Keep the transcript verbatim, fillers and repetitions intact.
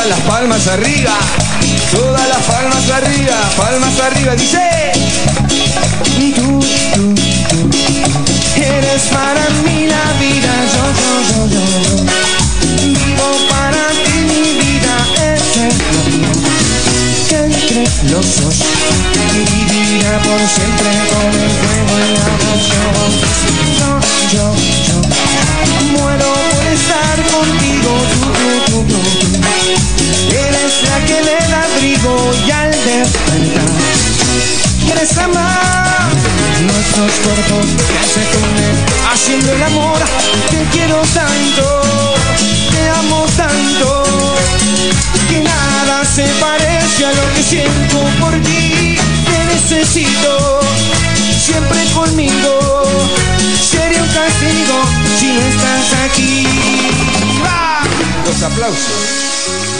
Todas las palmas arriba, todas las palmas arriba, palmas arriba, dice. Tú, tú, tú, eres para mí la vida, yo, yo, yo, yo. Vivo para ti mi vida eterna. Que entre los dos vivirá por siempre con el fuego en la pasión. Yo, yo, yo muero por estar contigo, tú, tú, tú, tú, tú. Eres la que me da abrigo y al despertar quieres amar nuestros cuerpos que se unen haciendo el amor. Te quiero tanto, te amo tanto, que nada se parece a lo que siento por ti. Te necesito siempre conmigo. Sería un castigo si no estás aquí. ¡Va! Los aplausos.